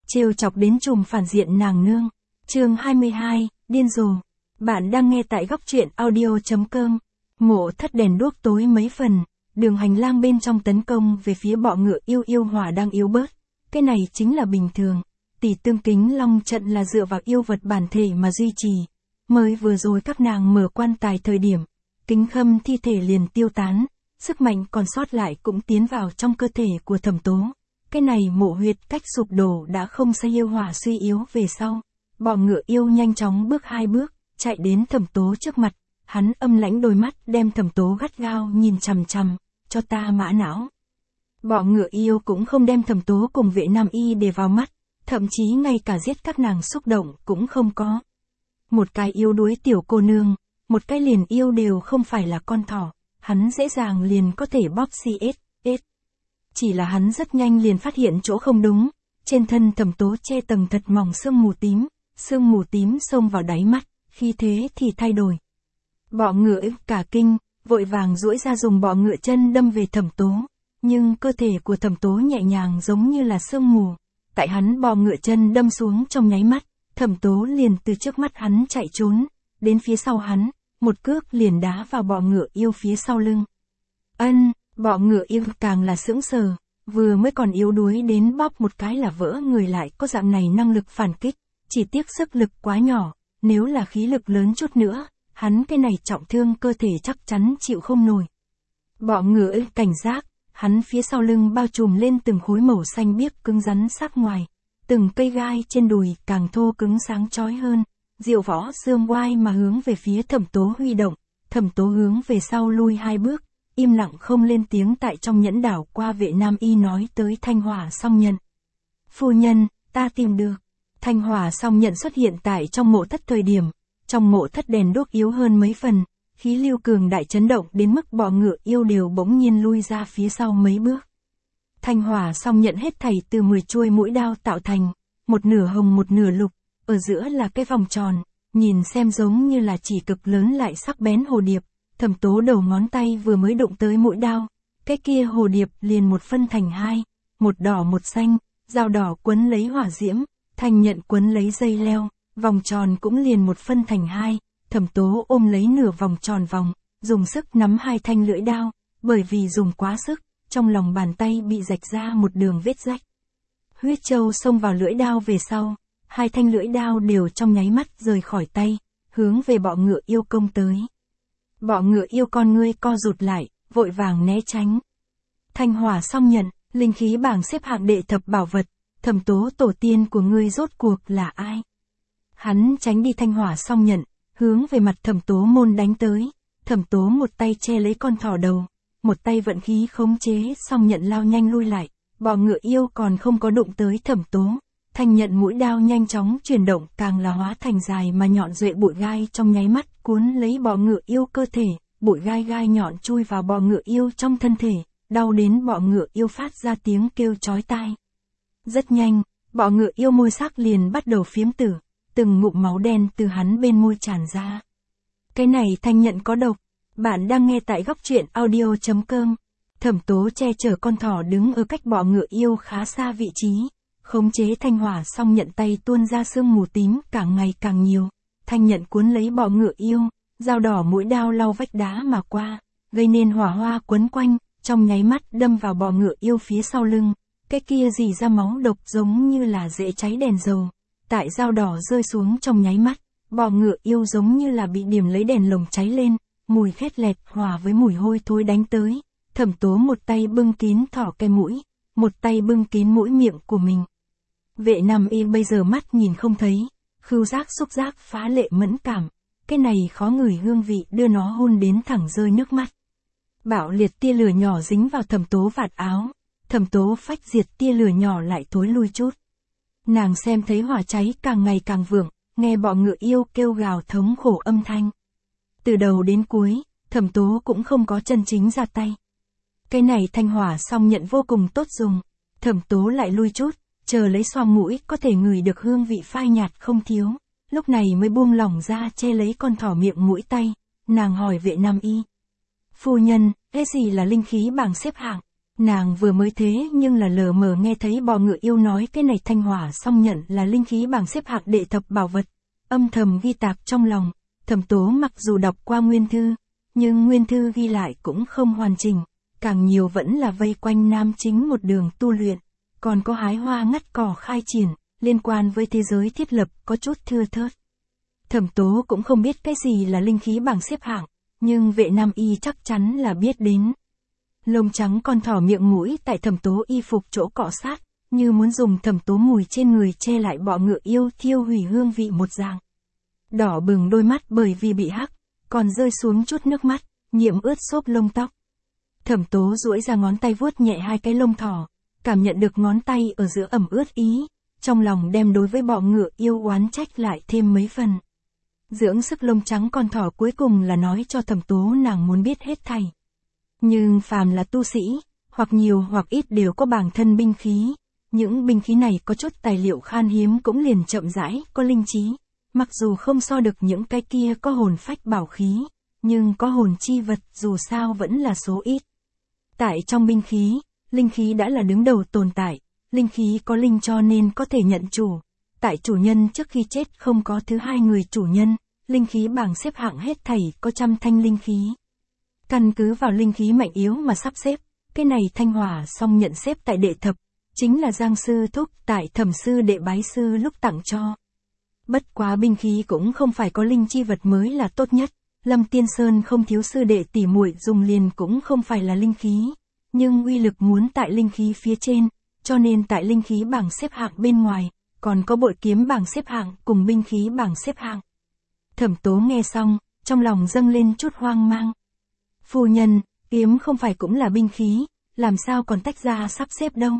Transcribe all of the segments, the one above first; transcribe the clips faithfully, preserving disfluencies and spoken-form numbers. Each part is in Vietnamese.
trêu chọc đến trùm phản diện nàng nương. Chương hai mươi hai, điên rồ. Bạn đang nghe tại góc truyện audio chấm com. Mộ thất đèn đuốc tối mấy phần, đường hành lang bên trong tấn công về phía bọ ngựa yêu yêu hỏa đang yếu bớt. Cái này chính là bình thường. Tỷ tương kính long trận là dựa vào yêu vật bản thể mà duy trì. Mới vừa rồi các nàng mở quan tài thời điểm, kính khâm thi thể liền tiêu tán, sức mạnh còn sót lại cũng tiến vào trong cơ thể của Thẩm Tố. Cái này mộ huyệt cách sụp đổ đã không xây yêu hỏa suy yếu về sau. Bọ ngựa yêu nhanh chóng bước hai bước, chạy đến Thẩm Tố trước mặt, hắn âm lãnh đôi mắt đem Thẩm Tố gắt gao nhìn chằm chằm, cho ta mã não. Bọ ngựa yêu cũng không đem Thẩm Tố cùng Vệ Nam Y để vào mắt, thậm chí ngay cả giết các nàng xúc động cũng không có. Một cái yêu đuối tiểu cô nương, một cái liền yêu đều không phải là con thỏ, hắn dễ dàng liền có thể bóp xi ết, ết. Chỉ là hắn rất nhanh liền phát hiện chỗ không đúng, trên thân Thẩm Tố che tầng thật mỏng sương mù tím, sương mù tím xông vào đáy mắt, khi thế thì thay đổi. Bọ ngựa cả kinh, vội vàng duỗi ra dùng bọ ngựa chân đâm về Thẩm Tố, nhưng cơ thể của Thẩm Tố nhẹ nhàng giống như là sương mù, tại hắn bọ ngựa chân đâm xuống trong nháy mắt, Thẩm Tố liền từ trước mắt hắn chạy trốn, đến phía sau hắn, một cước liền đá vào bọ ngựa yêu phía sau lưng. Ân, bọ ngựa yêu càng là sững sờ, vừa mới còn yếu đuối đến bóp một cái là vỡ người lại có dạng này năng lực phản kích, chỉ tiếc sức lực quá nhỏ, nếu là khí lực lớn chút nữa, hắn cái này trọng thương cơ thể chắc chắn chịu không nổi. Bọ ngựa cảnh giác, hắn phía sau lưng bao trùm lên từng khối màu xanh biếc cứng rắn sắc ngoài, từng cây gai trên đùi càng thô cứng sáng chói hơn, diệu võ xương oai mà hướng về phía Thẩm Tố huy động, Thẩm Tố hướng về sau lui hai bước, im lặng không lên tiếng tại trong nhẫn đảo qua Vệ Nam Y nói tới Thanh Hỏa Song Nhận. Phu nhân, ta tìm được. Thanh Hỏa Song Nhận xuất hiện tại trong mộ thất thời điểm, trong mộ thất đèn đuốc yếu hơn mấy phần, khí lưu cường đại chấn động đến mức bọ ngựa yêu đều bỗng nhiên lui ra phía sau mấy bước. Thanh Hỏa Song Nhận hết thảy từ mười chuôi mũi đao tạo thành, một nửa hồng một nửa lục, ở giữa là cái vòng tròn, nhìn xem giống như là chỉ cực lớn lại sắc bén hồ điệp. Thẩm Tố đầu ngón tay vừa mới đụng tới mũi đao, cái kia hồ điệp liền một phân thành hai, một đỏ một xanh, dao đỏ quấn lấy hỏa diễm, thanh nhận quấn lấy dây leo, vòng tròn cũng liền một phân thành hai. Thẩm Tố ôm lấy nửa vòng tròn vòng, dùng sức nắm hai thanh lưỡi đao, bởi vì dùng quá sức, trong lòng bàn tay bị rạch ra một đường vết rách. Huyết châu xông vào lưỡi đao về sau, hai thanh lưỡi đao đều trong nháy mắt rời khỏi tay, hướng về bọ ngựa yêu công tới. Bọ ngựa yêu con ngươi co rụt lại, vội vàng né tránh. Thanh Hỏa Song Nhận, linh khí bảng xếp hạng đệ thập bảo vật, Thẩm Tố tổ tiên của ngươi rốt cuộc là ai? Hắn tránh đi Thanh Hỏa Song Nhận, hướng về mặt Thẩm Tố môn đánh tới. Thẩm Tố một tay che lấy con thỏ đầu, một tay vận khí khống chế Song Nhận lao nhanh lui lại. Bọ ngựa yêu còn không có đụng tới Thẩm Tố, thanh nhận mũi đao nhanh chóng chuyển động, càng là hóa thành dài mà nhọn duệ bụi gai trong nháy mắt cuốn lấy bọ ngựa yêu cơ thể, bụi gai gai nhọn chui vào bọ ngựa yêu trong thân thể, đau đến bọ ngựa yêu phát ra tiếng kêu chói tai. Rất nhanh, bọ ngựa yêu môi sắc liền bắt đầu phiếm tử, từng ngụm máu đen từ hắn bên môi tràn ra. Cái này thanh nhận có độc. Bạn đang nghe tại góc truyện audio chấm com. Thẩm Tố che chở con thỏ đứng ở cách bọ ngựa yêu khá xa vị trí, khống chế Thanh Hỏa Song Nhận tay tuôn ra sương mù tím càng ngày càng nhiều, thanh nhận cuốn lấy bọ ngựa yêu, dao đỏ mũi đao lau vách đá mà qua, gây nên hỏa hoa quấn quanh, trong nháy mắt đâm vào bọ ngựa yêu phía sau lưng, cái kia rỉ ra máu độc giống như là dễ cháy đèn dầu, tại dao đỏ rơi xuống trong nháy mắt, bọ ngựa yêu giống như là bị điểm lấy đèn lồng cháy lên, mùi khét lẹt hòa với mùi hôi thối đánh tới. Thẩm Tố một tay bưng kín thỏ cái mũi, một tay bưng kín mũi miệng của mình. Vệ Nam Y bây giờ mắt nhìn không thấy, khứu giác xúc giác phá lệ mẫn cảm, cái này khó ngửi hương vị đưa nó hôn đến thẳng rơi nước mắt. Bạo liệt tia lửa nhỏ dính vào Thẩm Tố vạt áo, Thẩm Tố phách diệt tia lửa nhỏ lại thối lui chút. Nàng xem thấy hỏa cháy càng ngày càng vượng, nghe bọ ngựa yêu kêu gào thống khổ âm thanh. Từ đầu đến cuối, Thẩm Tố cũng không có chân chính ra tay. Cái này Thanh Hỏa Song Nhận vô cùng tốt dùng, Thẩm Tố lại lui chút, chờ lấy xoang mũi có thể ngửi được hương vị phai nhạt không thiếu, lúc này mới buông lỏng ra che lấy con thỏ miệng mũi tay, nàng hỏi Vệ Nam Y. Phu nhân, cái gì là linh khí bảng xếp hạng? Nàng vừa mới thế nhưng là lờ mờ nghe thấy bọ ngựa yêu nói cái này thanh hỏa song nhận là linh khí bảng xếp hạng đệ thập bảo vật, âm thầm ghi tạc trong lòng. Thẩm Tố mặc dù đọc qua nguyên thư, nhưng nguyên thư ghi lại cũng không hoàn chỉnh, càng nhiều vẫn là vây quanh nam chính một đường tu luyện, còn có hái hoa ngắt cỏ khai triển, liên quan với thế giới thiết lập có chút thưa thớt. Thẩm Tố cũng không biết cái gì là linh khí bảng xếp hạng, nhưng Vệ Nam Y chắc chắn là biết đến. Lông trắng con thỏ miệng mũi tại Thẩm Tố y phục chỗ cọ sát, như muốn dùng Thẩm Tố mùi trên người che lại bọ ngựa yêu thiêu hủy hương vị một dạng. Đỏ bừng đôi mắt bởi vì bị hắc, còn rơi xuống chút nước mắt, nhiễm ướt xốp lông tóc. Thẩm Tố duỗi ra ngón tay vuốt nhẹ hai cái lông thỏ, cảm nhận được ngón tay ở giữa ẩm ướt ý, trong lòng đem đối với bọ ngựa yêu oán trách lại thêm mấy phần. Dưỡng sức lông trắng con thỏ cuối cùng là nói cho Thẩm Tố nàng muốn biết hết thảy. Nhưng phàm là tu sĩ, hoặc nhiều hoặc ít đều có bản thân binh khí, những binh khí này có chút tài liệu khan hiếm cũng liền chậm rãi, có linh trí, mặc dù không so được những cái kia có hồn phách bảo khí, nhưng có hồn chi vật dù sao vẫn là số ít. Tại trong binh khí, linh khí đã là đứng đầu tồn tại, linh khí có linh cho nên có thể nhận chủ. Tại chủ nhân trước khi chết không có thứ hai người chủ nhân, linh khí bảng xếp hạng hết thảy có trăm thanh linh khí. Căn cứ vào linh khí mạnh yếu mà sắp xếp, cái này thanh hỏa song nhận xếp tại đệ thập, chính là Giang sư thúc tại Thẩm sư đệ bái sư lúc tặng cho. Bất quá binh khí cũng không phải có linh chi vật mới là tốt nhất, Lâm Tiên Sơn không thiếu sư đệ tỉ muội dùng liền cũng không phải là linh khí, nhưng uy lực muốn tại linh khí phía trên, cho nên tại linh khí bảng xếp hạng bên ngoài, còn có bội kiếm bảng xếp hạng cùng binh khí bảng xếp hạng. Thẩm Tố nghe xong, trong lòng dâng lên chút hoang mang. Phu nhân, kiếm không phải cũng là binh khí, làm sao còn tách ra sắp xếp đâu.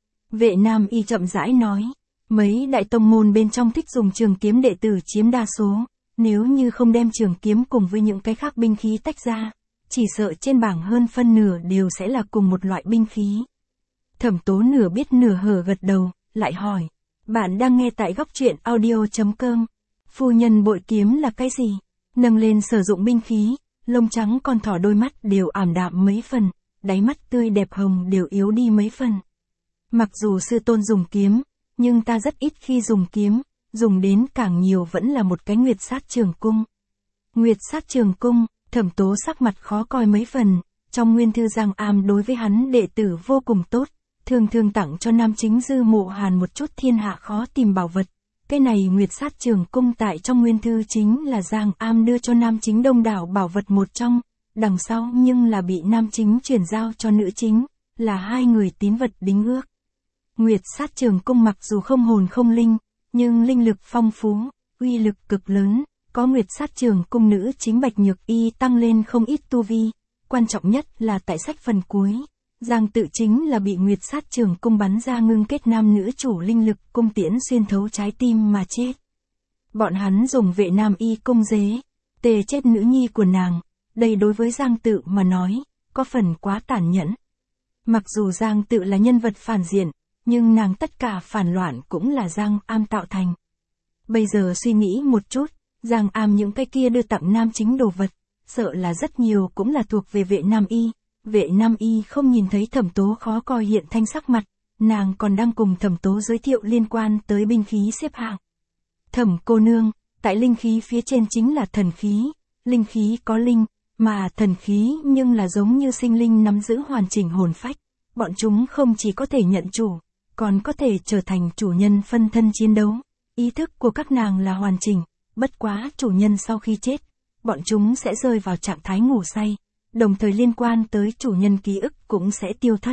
Vệ Nam Y chậm rãi nói, mấy đại tông môn bên trong thích dùng trường kiếm đệ tử chiếm đa số, nếu như không đem trường kiếm cùng với những cái khác binh khí tách ra, chỉ sợ trên bảng hơn phân nửa đều sẽ là cùng một loại binh khí. Thẩm Tố nửa biết nửa hở gật đầu, lại hỏi, bạn đang nghe tại góc truyện audio chấm com, phu nhân bội kiếm là cái gì? Nâng lên sử dụng binh khí, lông trắng con thỏ đôi mắt đều ảm đạm mấy phần, đáy mắt tươi đẹp hồng đều yếu đi mấy phần. Mặc dù sư tôn dùng kiếm, nhưng ta rất ít khi dùng kiếm, dùng đến càng nhiều vẫn là một cái Nguyệt Sát Trường Cung. Nguyệt Sát Trường Cung, Thẩm Tố sắc mặt khó coi mấy phần, trong nguyên thư Giang Am đối với hắn đệ tử vô cùng tốt, thường thường tặng cho nam chính Dư Mộ Hàn một chút thiên hạ khó tìm bảo vật. Cái này Nguyệt Sát Trường Cung tại trong nguyên thư chính là Giang Am đưa cho nam chính đông đảo bảo vật một trong, đằng sau nhưng là bị nam chính chuyển giao cho nữ chính, là hai người tín vật đính ước. Nguyệt Sát Trường Cung mặc dù không hồn không linh, nhưng linh lực phong phú, uy lực cực lớn, có Nguyệt Sát Trường Cung nữ chính Bạch Nhược Y tăng lên không ít tu vi, quan trọng nhất là tại sách phần cuối, Giang Tự chính là bị Nguyệt Sát Trường Cung bắn ra ngưng kết nam nữ chủ linh lực cung tiễn xuyên thấu trái tim mà chết. Bọn hắn dùng Vệ Nam Y cung dế, tề chết nữ nhi của nàng, đây đối với Giang Tự mà nói, có phần quá tàn nhẫn. Mặc dù Giang Tự là nhân vật phản diện, nhưng nàng tất cả phản loạn cũng là Giang Am tạo thành. Bây giờ suy nghĩ một chút, Giang Am những cái kia đưa tặng nam chính đồ vật, sợ là rất nhiều cũng là thuộc về Vệ Nam Y. Vệ Nam Y không nhìn thấy Thẩm Tố khó coi hiện thanh sắc mặt, nàng còn đang cùng Thẩm Tố giới thiệu liên quan tới binh khí xếp hạng. Thẩm cô nương, tại linh khí phía trên chính là thần khí, linh khí có linh, mà thần khí nhưng là giống như sinh linh nắm giữ hoàn chỉnh hồn phách, bọn chúng không chỉ có thể nhận chủ, còn có thể trở thành chủ nhân phân thân chiến đấu. Ý thức của các nàng là hoàn chỉnh, bất quá chủ nhân sau khi chết, bọn chúng sẽ rơi vào trạng thái ngủ say, đồng thời liên quan tới chủ nhân ký ức cũng sẽ tiêu thất.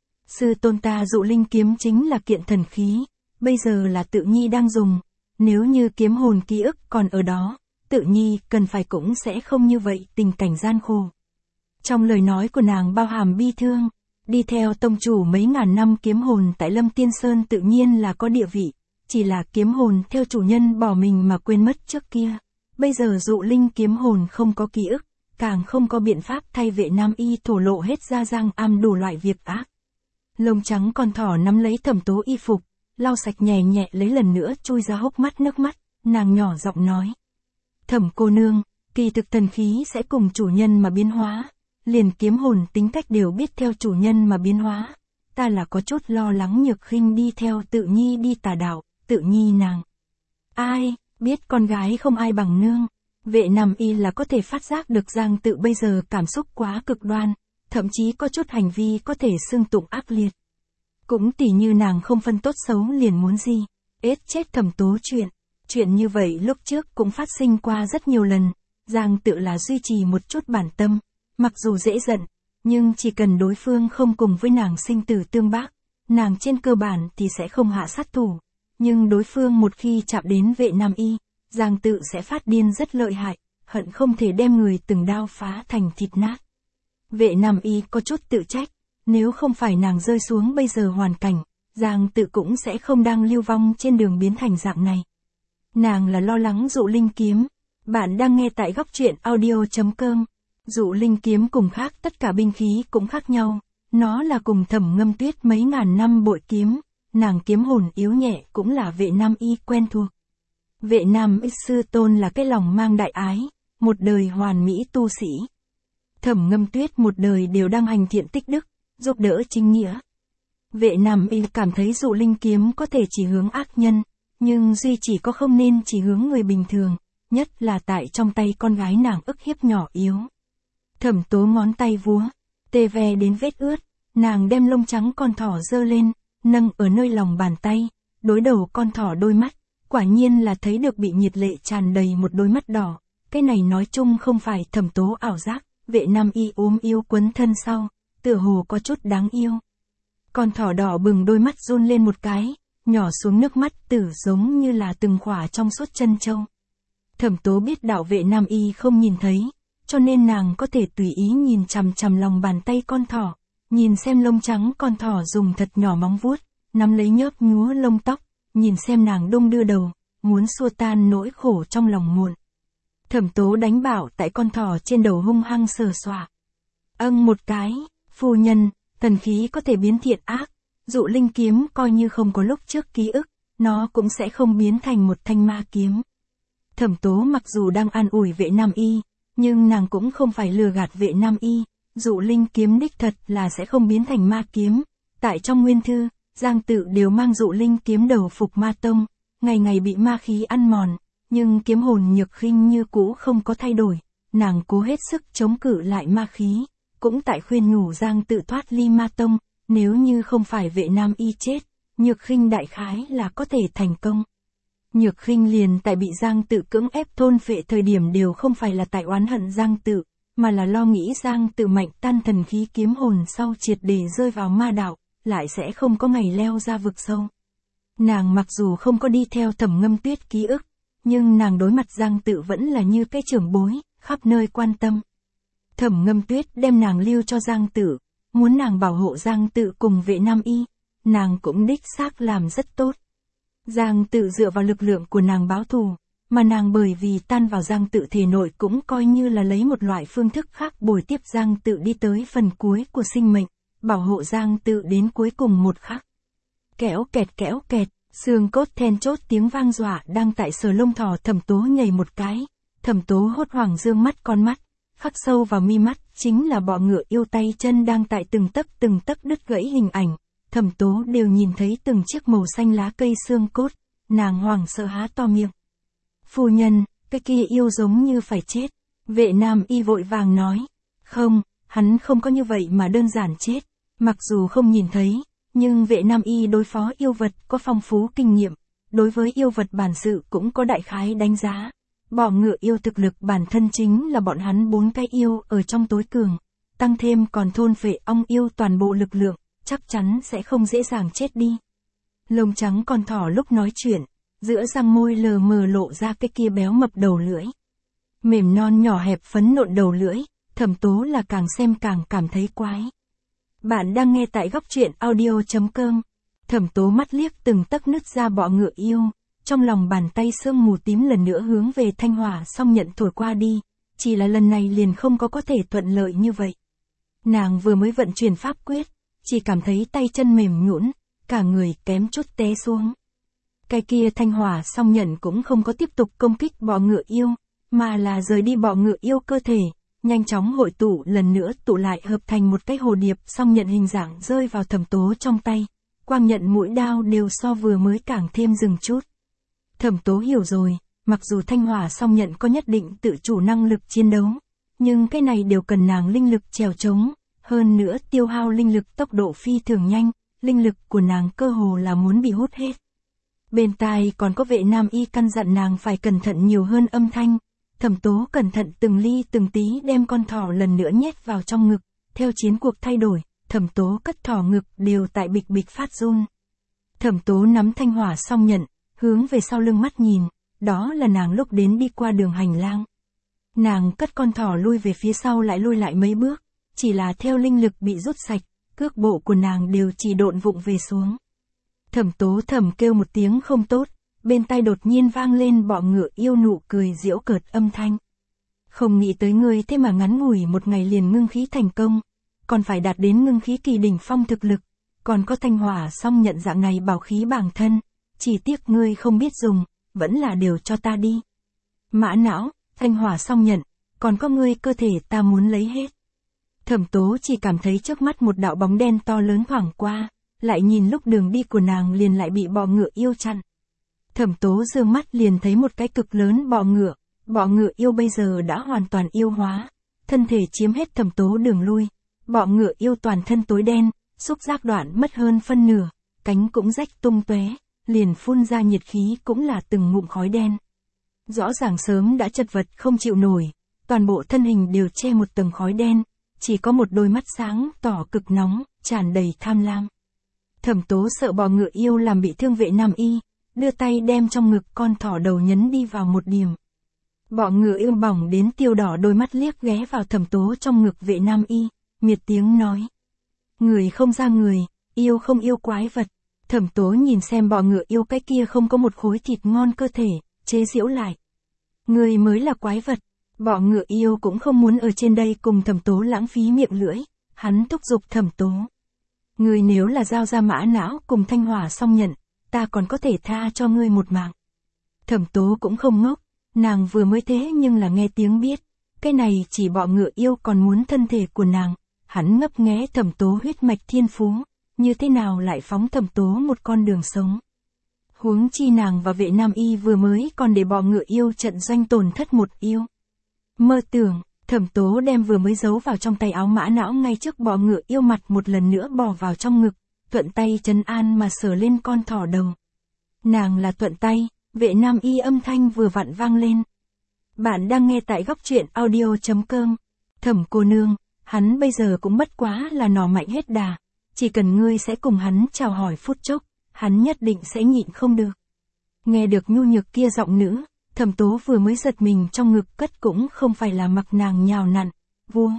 Sư tôn ta dụ linh kiếm chính là kiện thần khí, bây giờ là Tự Nhi đang dùng, nếu như kiếm hồn ký ức còn ở đó, Tự Nhi cần phải cũng sẽ không như vậy tình cảnh gian khổ. Trong lời nói của nàng bao hàm bi thương, đi theo tông chủ mấy ngàn năm kiếm hồn tại Lâm Tiên Sơn tự nhiên là có địa vị, chỉ là kiếm hồn theo chủ nhân bỏ mình mà quên mất trước kia. Bây giờ dụ linh kiếm hồn không có ký ức, càng không có biện pháp thay Vệ Nam Y thổ lộ hết ra Giang Am đủ loại việc ác. Lông trắng con thỏ nắm lấy Thẩm Tố y phục, lau sạch nhẹ nhẹ lấy lần nữa chui ra hốc mắt nước mắt, nàng nhỏ giọng nói. Thẩm cô nương, kỳ thực thần khí sẽ cùng chủ nhân mà biến hóa, liền kiếm hồn tính cách đều biết theo chủ nhân mà biến hóa. Ta là có chút lo lắng Nhược Khinh đi theo Tự Nhi đi tà đạo, Tự Nhi nàng. Ai, biết con gái không ai bằng nương. Vệ Nam Y là có thể phát giác được Giang Tự bây giờ cảm xúc quá cực đoan, thậm chí có chút hành vi có thể xưng tụng ác liệt. Cũng tỉ như nàng không phân tốt xấu liền muốn gì, ết chết Thẩm Tố chuyện. Chuyện như vậy lúc trước cũng phát sinh qua rất nhiều lần, Giang Tự là duy trì một chút bản tâm, mặc dù dễ giận, nhưng chỉ cần đối phương không cùng với nàng sinh tử tương bác, nàng trên cơ bản thì sẽ không hạ sát thủ. Nhưng đối phương một khi chạm đến Vệ Nam Y, Giang Tự sẽ phát điên rất lợi hại, hận không thể đem người từng đao phá thành thịt nát. Vệ Nam Y có chút tự trách, nếu không phải nàng rơi xuống bây giờ hoàn cảnh, Giang Tự cũng sẽ không đang lưu vong trên đường biến thành dạng này. Nàng là lo lắng Dụ Linh kiếm. Bạn đang nghe tại góc truyện audio chấm com. Dụ Linh kiếm cùng khác tất cả binh khí cũng khác nhau, nó là cùng Thẩm Ngâm Tuyết mấy ngàn năm bội kiếm, nàng kiếm hồn yếu nhẹ cũng là Vệ Nam Y quen thuộc. Vệ Nam Y sư tôn là cái lòng mang đại ái, một đời hoàn mỹ tu sĩ. Thẩm Ngâm Tuyết một đời đều đang hành thiện tích đức, giúp đỡ chính nghĩa. Vệ Nam Y cảm thấy Dụ Linh kiếm có thể chỉ hướng ác nhân, nhưng duy chỉ có không nên chỉ hướng người bình thường, nhất là tại trong tay con gái nàng ức hiếp nhỏ yếu. Thẩm Tố ngón tay vúa, tê ve đến vết ướt, nàng đem lông trắng con thỏ giơ lên, nâng ở nơi lòng bàn tay, đối đầu con thỏ đôi mắt, quả nhiên là thấy được bị nhiệt lệ tràn đầy một đôi mắt đỏ. Cái này nói chung không phải Thẩm Tố ảo giác, Vệ Nam Y ốm yếu quấn thân sau, tựa hồ có chút đáng yêu. Con thỏ đỏ bừng đôi mắt run lên một cái, nhỏ xuống nước mắt tử giống như là từng khỏa trong suốt chân châu. Thẩm Tố biết đạo Vệ Nam Y không nhìn thấy, cho nên nàng có thể tùy ý nhìn chằm chằm lòng bàn tay con thỏ, nhìn xem lông trắng con thỏ dùng thật nhỏ móng vuốt, nắm lấy nhớp nhúa lông tóc, nhìn xem nàng đung đưa đầu, muốn xua tan nỗi khổ trong lòng muộn. Thẩm Tố đánh bảo tại con thỏ trên đầu hung hăng sờ soạ. Âng một cái, phu nhân, thần khí có thể biến thiện ác, Dụ Linh kiếm coi như không có lúc trước ký ức, nó cũng sẽ không biến thành một thanh ma kiếm. Thẩm Tố mặc dù đang an ủi Vệ Nam Y, nhưng nàng cũng không phải lừa gạt Vệ Nam Y, Dụ Linh kiếm đích thật là sẽ không biến thành ma kiếm. Tại trong nguyên thư, Giang Tự đều mang Dụ Linh kiếm đầu phục ma tông, ngày ngày bị ma khí ăn mòn, nhưng kiếm hồn Nhược Khinh như cũ không có thay đổi, nàng cố hết sức chống cự lại ma khí, cũng tại khuyên nhủ Giang Tự thoát ly ma tông, nếu như không phải Vệ Nam Y chết, Nhược Khinh đại khái là có thể thành công. Nhược Khinh liền tại bị Giang Tự cưỡng ép thôn phệ thời điểm đều không phải là tại oán hận Giang Tự, mà là lo nghĩ Giang Tự mạnh tan thần khí kiếm hồn sau triệt để rơi vào ma đạo, lại sẽ không có ngày leo ra vực sâu. Nàng mặc dù không có đi theo Thẩm Ngâm Tuyết ký ức, nhưng nàng đối mặt Giang Tự vẫn là như cái trưởng bối, khắp nơi quan tâm. Thẩm Ngâm Tuyết đem nàng lưu cho Giang Tự, muốn nàng bảo hộ Giang Tự cùng Vệ Nam Y, nàng cũng đích xác làm rất tốt. Giang Tự dựa vào lực lượng của nàng báo thù, mà nàng bởi vì tan vào Giang Tự thể nội cũng coi như là lấy một loại phương thức khác bồi tiếp Giang Tự đi tới phần cuối của sinh mệnh, bảo hộ Giang Tự đến cuối cùng một khắc. Kéo kẹt kéo kẹt, xương cốt then chốt tiếng vang dọa đang tại sờ lông thỏ Thẩm Tố nhảy một cái, Thẩm Tố hốt hoảng dương mắt con mắt, khắc sâu vào mi mắt chính là bọ ngựa yêu tay chân đang tại từng tấc từng tấc đứt gãy hình ảnh. Thẩm Tố đều nhìn thấy từng chiếc màu xanh lá cây xương cốt, nàng hoảng sợ há to miệng. Phu nhân, cái kia yêu giống như phải chết. Vệ Nam Y vội vàng nói, không, hắn không có như vậy mà đơn giản chết. Mặc dù không nhìn thấy, nhưng Vệ Nam Y đối phó yêu vật có phong phú kinh nghiệm, đối với yêu vật bản sự cũng có đại khái đánh giá. Bọ ngựa yêu thực lực bản thân chính là bọn hắn bốn cái yêu ở trong tối cường, tăng thêm còn thôn phệ ong yêu toàn bộ lực lượng, chắc chắn sẽ không dễ dàng chết đi. Lông trắng con thỏ lúc nói chuyện, giữa răng môi lờ mờ lộ ra cái kia béo mập đầu lưỡi. Mềm non nhỏ hẹp phấn nộn đầu lưỡi, Thẩm Tố là càng xem càng cảm thấy quái. Bạn đang nghe tại góc truyện audio chấm com. Thẩm Tố mắt liếc từng tấc nứt ra bọ ngựa yêu, trong lòng bàn tay sương mù tím lần nữa hướng về thanh hỏa song nhận thổi qua đi, chỉ là lần này liền không có có thể thuận lợi như vậy. Nàng vừa mới vận chuyển pháp quyết, chỉ cảm thấy tay chân mềm nhũn, cả người kém chút té xuống. Cái kia thanh hỏa song nhận cũng không có tiếp tục công kích bọ ngựa yêu, mà là rời đi bọ ngựa yêu cơ thể, nhanh chóng hội tụ lần nữa tụ lại hợp thành một cái hồ điệp, song nhận hình dạng rơi vào Thẩm Tố trong tay. Quang nhận mũi đao đều so vừa mới càng thêm dừng chút. Thẩm Tố hiểu rồi, mặc dù thanh hỏa song nhận có nhất định tự chủ năng lực chiến đấu, nhưng cái này đều cần nàng linh lực trèo trống, hơn nữa tiêu hao linh lực tốc độ phi thường nhanh, linh lực của nàng cơ hồ là muốn bị hút hết. Bên tai còn có Vệ Nam Y căn dặn nàng phải cẩn thận nhiều hơn âm thanh. Thẩm Tố cẩn thận từng ly từng tí đem con thỏ lần nữa nhét vào trong ngực, theo chiến cuộc thay đổi, Thẩm Tố cất thỏ ngực đều tại bịch bịch phát run. Thẩm Tố nắm thanh hỏa song nhận, hướng về sau lưng mắt nhìn, đó là nàng lúc đến đi qua đường hành lang. Nàng cất con thỏ lui về phía sau lại lui lại mấy bước, chỉ là theo linh lực bị rút sạch, cước bộ của nàng đều chỉ độn vụng về xuống. Thẩm Tố thầm kêu một tiếng không tốt, bên tai đột nhiên vang lên bọ ngựa yêu nụ cười giễu cợt âm thanh. Không nghĩ tới ngươi thế mà ngắn ngủi một ngày liền ngưng khí thành công, còn phải đạt đến ngưng khí kỳ đỉnh phong thực lực, còn có thanh hỏa song nhận dạng này bảo khí bản thân, chỉ tiếc ngươi không biết dùng, vẫn là đều cho ta đi. Mã não, thanh hỏa song nhận, còn có ngươi cơ thể ta muốn lấy hết. Thẩm Tố chỉ cảm thấy trước mắt một đạo bóng đen to lớn thoảng qua, lại nhìn lúc đường đi của nàng liền lại bị bọ ngựa yêu chặn. Thẩm Tố dương mắt liền thấy một cái cực lớn bọ ngựa, bọ ngựa yêu bây giờ đã hoàn toàn yêu hóa, thân thể chiếm hết Thẩm Tố đường lui, bọ ngựa yêu toàn thân tối đen, xúc giác đoạn mất hơn phân nửa, cánh cũng rách tung tóe, liền phun ra nhiệt khí cũng là từng ngụm khói đen. Rõ ràng sớm đã chật vật không chịu nổi, toàn bộ thân hình đều che một tầng khói đen, chỉ có một đôi mắt sáng tỏ cực nóng, tràn đầy tham lam. Thẩm Tố sợ bọ ngựa yêu làm bị thương Vệ Nam Y, đưa tay đem trong ngực con thỏ đầu nhấn đi vào một điểm. Bọ ngựa yêu bỏng đến tiêu đỏ đôi mắt liếc ghé vào Thẩm Tố trong ngực Vệ Nam Y, miệt tiếng nói. Người không ra người, yêu không yêu quái vật. Thẩm Tố nhìn xem bọ ngựa yêu cái kia không có một khối thịt ngon cơ thể, chế giễu lại. Người mới là quái vật. Bọ ngựa yêu cũng không muốn ở trên đây cùng Thẩm Tố lãng phí miệng lưỡi, hắn thúc giục Thẩm Tố. Người nếu là giao ra mã não cùng thanh hỏa song nhận, ta còn có thể tha cho ngươi một mạng. Thẩm Tố cũng không ngốc, nàng vừa mới thế nhưng là nghe tiếng biết, cái này chỉ bọ ngựa yêu còn muốn thân thể của nàng, hắn ngấp nghé Thẩm Tố huyết mạch thiên phú, như thế nào lại phóng Thẩm Tố một con đường sống. Huống chi nàng và Vệ Nam Y vừa mới còn để bọ ngựa yêu trận doanh tổn thất một yêu. Mơ tưởng, Thẩm Tố đem vừa mới giấu vào trong tay áo mã não ngay trước bọ ngựa yêu mặt một lần nữa bò vào trong ngực, thuận tay trấn an mà sờ lên con thỏ đầu. Nàng là thuận tay, Vệ Nam Y âm thanh vừa vặn vang lên. Bạn đang nghe tại góc truyện audio chấm com. Thẩm cô nương, hắn bây giờ cũng bất quá là nỏ mạnh hết đà, chỉ cần ngươi sẽ cùng hắn chào hỏi phút chốc, hắn nhất định sẽ nhịn không được. Nghe được nhu nhược kia giọng nữ, Thẩm Tố vừa mới giật mình trong ngực cất cũng không phải là mặc nàng nhào nặn, vua.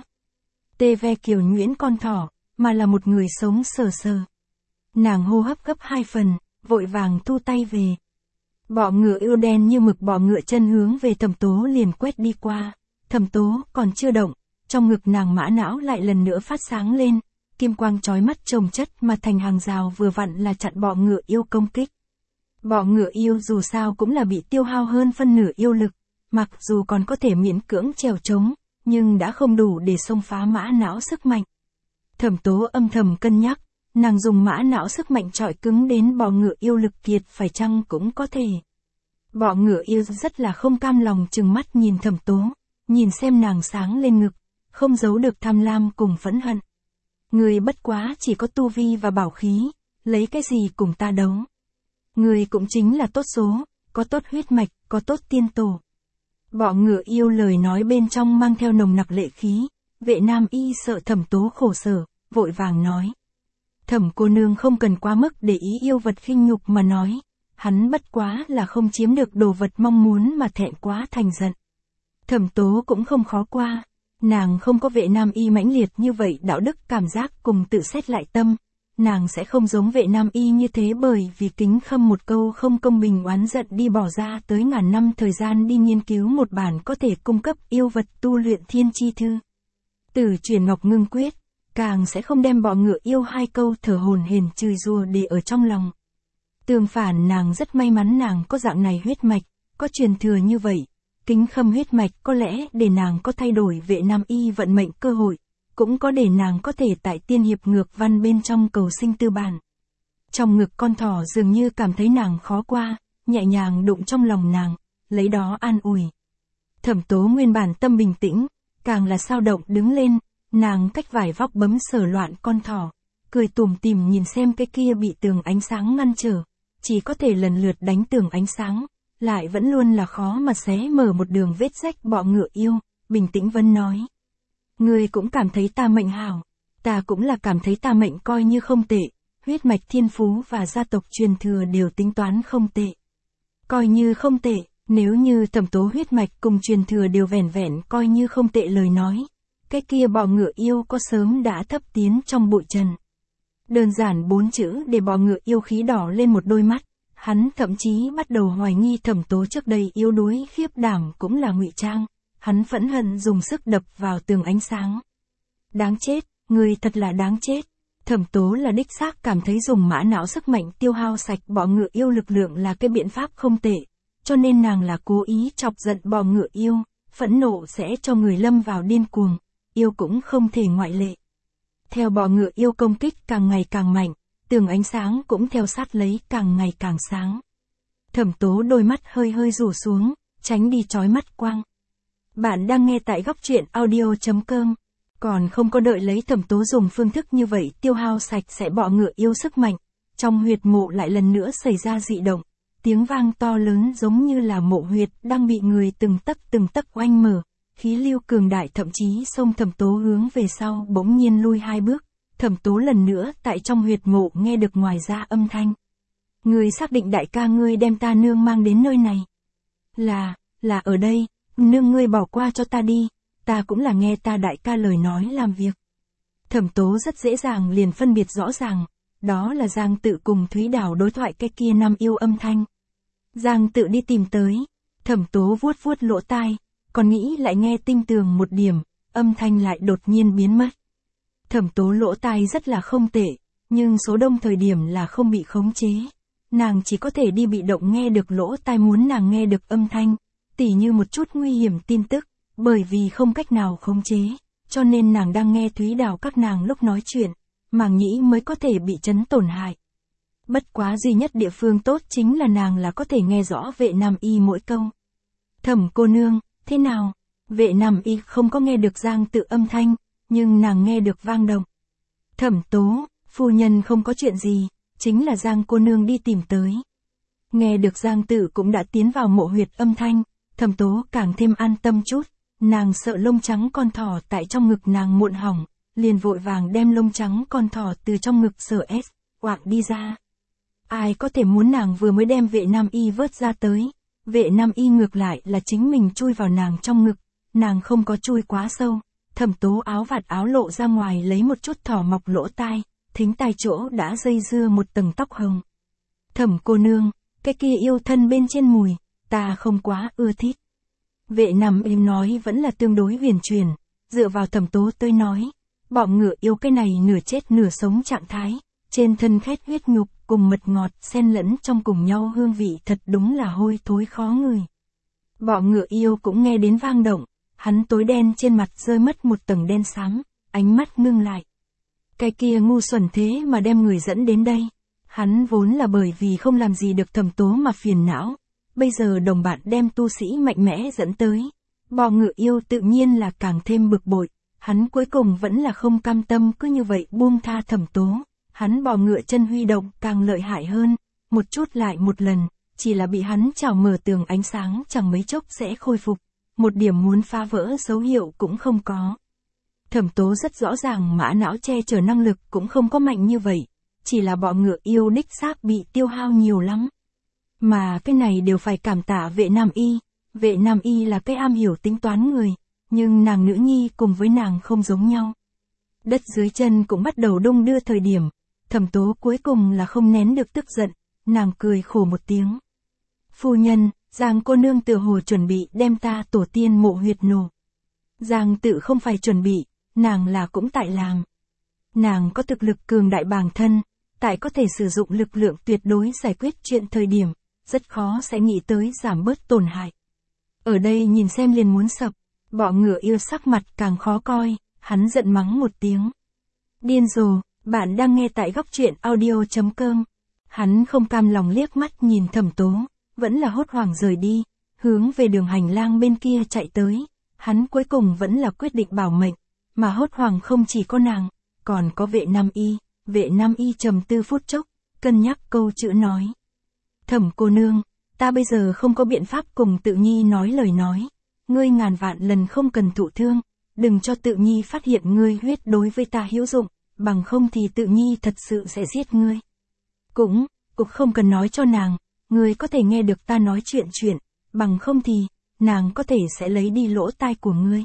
Tê ve kiều nhuyễn con thỏ, mà là một người sống sờ sờ. Nàng hô hấp gấp hai phần, vội vàng thu tay về. Bọ ngựa yêu đen như mực bọ ngựa chân hướng về Thẩm Tố liền quét đi qua. Thẩm Tố còn chưa động, trong ngực nàng mã não lại lần nữa phát sáng lên, kim quang chói mắt chồng chất mà thành hàng rào vừa vặn là chặn bọ ngựa yêu công kích. Bọ ngựa yêu dù sao cũng là bị tiêu hao hơn phân nửa yêu lực, mặc dù còn có thể miễn cưỡng trèo trống, nhưng đã không đủ để xông phá mã não sức mạnh. Thẩm Tố âm thầm cân nhắc, nàng dùng mã não sức mạnh trọi cứng đến bọ ngựa yêu lực kiệt phải chăng cũng có thể. Bọ ngựa yêu rất là không cam lòng trừng mắt nhìn Thẩm Tố, nhìn xem nàng sáng lên ngực, không giấu được tham lam cùng phẫn hận. Người bất quá chỉ có tu vi và bảo khí, lấy cái gì cùng ta đấu. Người cũng chính là tốt số, có tốt huyết mạch, có tốt tiên tổ. Bọ ngựa yêu lời nói bên trong mang theo nồng nặc lệ khí, Vệ Nam Y sợ Thẩm Tố khổ sở, vội vàng nói. Thẩm cô nương không cần quá mức để ý yêu vật khinh nhục mà nói, hắn bất quá là không chiếm được đồ vật mong muốn mà thẹn quá thành giận. Thẩm Tố cũng không khó qua, nàng không có Vệ Nam Y mãnh liệt như vậy đạo đức cảm giác cùng tự xét lại tâm. Nàng sẽ không giống Vệ Nam Y như thế bởi vì kính khâm một câu không công bình oán giận đi bỏ ra tới ngàn năm thời gian đi nghiên cứu một bản có thể cung cấp yêu vật tu luyện thiên chi thư. Từ truyền ngọc ngưng quyết, càng sẽ không đem bọ ngựa yêu hai câu thở hồn hển chửi rủa để ở trong lòng. Tương phản nàng rất may mắn nàng có dạng này huyết mạch, có truyền thừa như vậy, Kính khâm huyết mạch có lẽ để nàng có thay đổi Vệ Nam Y vận mệnh cơ hội, cũng có để nàng có thể tại tiên hiệp ngược văn bên trong cầu sinh tư bản. Trong ngực con thỏ dường như cảm thấy nàng khó qua, nhẹ nhàng đụng trong lòng nàng, lấy đó an ủi. Thẩm Tố nguyên bản tâm bình tĩnh, càng là sao động đứng lên, nàng cách vải vóc bấm sờ loạn con thỏ, cười tủm tỉm nhìn xem cái kia bị tường ánh sáng ngăn trở, chỉ có thể lần lượt đánh tường ánh sáng, lại vẫn luôn là khó mà xé mở một đường vết rách bọ ngựa yêu, bình tĩnh vẫn nói. Ngươi cũng cảm thấy ta mệnh hảo, ta cũng là cảm thấy ta mệnh coi như không tệ, huyết mạch thiên phú và gia tộc truyền thừa đều tính toán không tệ. Coi như không tệ, nếu như Thẩm Tố huyết mạch cùng truyền thừa đều vẻn vẹn coi như không tệ lời nói, cái kia bọ ngựa yêu có sớm đã thấp tiến trong bụi trần. Đơn giản bốn chữ để bọ ngựa yêu khí đỏ lên một đôi mắt, hắn thậm chí bắt đầu hoài nghi Thẩm Tố trước đây yếu đuối khiếp đảm cũng là ngụy trang, hắn phẫn hận dùng sức đập vào tường ánh sáng. Đáng chết, người thật là đáng chết. Thẩm Tố là đích xác cảm thấy dùng mã não sức mạnh tiêu hao sạch bọ ngựa yêu lực lượng là cái biện pháp không tệ, cho nên nàng là cố ý chọc giận bọ ngựa yêu, phẫn nộ sẽ cho người lâm vào điên cuồng, yêu cũng không thể ngoại lệ. Theo bọ ngựa yêu công kích càng ngày càng mạnh, tường ánh sáng cũng theo sát lấy càng ngày càng sáng. Thẩm Tố đôi mắt hơi hơi rủ xuống, tránh đi chói mắt quang. Bạn đang nghe tại góc truyện audio chấm com. Còn không có đợi lấy Thẩm Tố dùng phương thức như vậy tiêu hao sạch sẽ bọ ngựa yêu sức mạnh, trong huyệt mộ lại lần nữa xảy ra dị động, tiếng vang to lớn giống như là mộ huyệt đang bị người từng tấc từng tấc oanh mở, khí lưu cường đại thậm chí xông Thẩm Tố hướng về sau bỗng nhiên lui hai bước, Thẩm Tố lần nữa tại trong huyệt mộ nghe được ngoài ra âm thanh. Ngươi xác định đại ca ngươi đem ta nương mang đến nơi này? Là, là ở đây, nương ngươi bỏ qua cho ta đi. Ta cũng là nghe ta đại ca lời nói làm việc. Thẩm Tố rất dễ dàng liền phân biệt rõ ràng, đó là Giang Tự cùng Thúy Đào đối thoại cái kia năm yêu âm thanh. Giang Tự đi tìm tới, Thẩm Tố vuốt vuốt lỗ tai, còn nghĩ lại nghe tinh tường một điểm, âm thanh lại đột nhiên biến mất. Thẩm Tố lỗ tai rất là không tệ, nhưng số đông thời điểm là không bị khống chế. Nàng chỉ có thể đi bị động nghe được lỗ tai muốn nàng nghe được âm thanh, tỉ như một chút nguy hiểm tin tức. Bởi vì không cách nào khống chế, cho nên nàng đang nghe Thúy Đào các nàng lúc nói chuyện, màng nhĩ mới có thể bị chấn tổn hại. Bất quá duy nhất địa phương tốt chính là nàng là có thể nghe rõ Vệ Nam Y mỗi câu. Thẩm cô nương, thế nào? Vệ Nam Y không có nghe được Giang Tự âm thanh, nhưng nàng nghe được vang động. Thẩm Tố, phu nhân không có chuyện gì, chính là Giang cô nương đi tìm tới. Nghe được Giang Tự cũng đã tiến vào mộ huyệt âm thanh, Thẩm Tố càng thêm an tâm chút. Nàng sợ lông trắng con thỏ tại trong ngực nàng muộn hỏng, liền vội vàng đem lông trắng con thỏ từ trong ngực sở s, oạng đi ra. Ai có thể muốn nàng vừa mới đem Vệ Nam Y vớt ra tới, Vệ Nam Y ngược lại là chính mình chui vào nàng trong ngực, nàng không có chui quá sâu, Thẩm Tố áo vạt áo lộ ra ngoài lấy một chút thỏ mọc lỗ tai, thính tai chỗ đã dây dưa một tầng tóc hồng. Thẩm cô nương, cái kia yêu thân bên trên mùi, ta không quá ưa thích. Vệ Nam Y nói vẫn là tương đối huyền truyền, dựa vào Thẩm Tố tới nói, bọ ngựa yêu cái này nửa chết nửa sống trạng thái, trên thân khét huyết nhục cùng mật ngọt xen lẫn trong cùng nhau hương vị thật đúng là hôi thối khó ngửi. Bọ ngựa yêu cũng nghe đến vang động, hắn tối đen trên mặt rơi mất một tầng đen xám, ánh mắt ngưng lại. Cái kia ngu xuẩn thế mà đem người dẫn đến đây, hắn vốn là bởi vì không làm gì được Thẩm Tố mà phiền não. Bây giờ đồng bạn đem tu sĩ mạnh mẽ dẫn tới, bọ ngựa yêu tự nhiên là càng thêm bực bội, hắn cuối cùng vẫn là không cam tâm cứ như vậy buông tha Thẩm Tố, hắn bọ ngựa chân huy động càng lợi hại hơn, một chút lại một lần, chỉ là bị hắn chảo mở tường ánh sáng chẳng mấy chốc sẽ khôi phục, một điểm muốn phá vỡ dấu hiệu cũng không có. Thẩm Tố rất rõ ràng mã não che chở năng lực cũng không có mạnh như vậy, chỉ là bọ ngựa yêu đích xác bị tiêu hao nhiều lắm. Mà cái này đều phải cảm tạ Vệ Nam Y, Vệ Nam Y là cái am hiểu tính toán người, nhưng nàng nữ nhi cùng với nàng không giống nhau. Đất dưới chân cũng bắt đầu đung đưa thời điểm, Thẩm Tố cuối cùng là không nén được tức giận, nàng cười khổ một tiếng. Phu nhân, Giang cô nương tựa hồ chuẩn bị đem ta tổ tiên mộ huyệt nổ. Giang Tự không phải chuẩn bị, nàng là cũng tại làm. Nàng có thực lực cường đại bản thân, tại có thể sử dụng lực lượng tuyệt đối giải quyết chuyện thời điểm, rất khó sẽ nghĩ tới giảm bớt tổn hại. Ở đây nhìn xem liền muốn sập. Bọ ngựa yêu sắc mặt càng khó coi, hắn giận mắng một tiếng. Điên rồ, bạn đang nghe tại góc truyện audio.com. Hắn không cam lòng liếc mắt nhìn Thẩm Tố, vẫn là hốt hoảng rời đi, hướng về đường hành lang bên kia chạy tới. Hắn cuối cùng vẫn là quyết định bảo mệnh, mà hốt hoảng không chỉ có nàng, còn có vệ Nam Y. Vệ Nam Y trầm tư phút chốc, cân nhắc câu chữ nói. Thẩm cô nương, ta bây giờ không có biện pháp cùng Tự Nhi nói lời nói. Ngươi ngàn vạn lần không cần thụ thương, đừng cho Tự Nhi phát hiện ngươi huyết đối với ta hữu dụng, bằng không thì Tự Nhi thật sự sẽ giết ngươi. Cũng, cũng không cần nói cho nàng, ngươi có thể nghe được ta nói chuyện chuyện, bằng không thì, nàng có thể sẽ lấy đi lỗ tai của ngươi.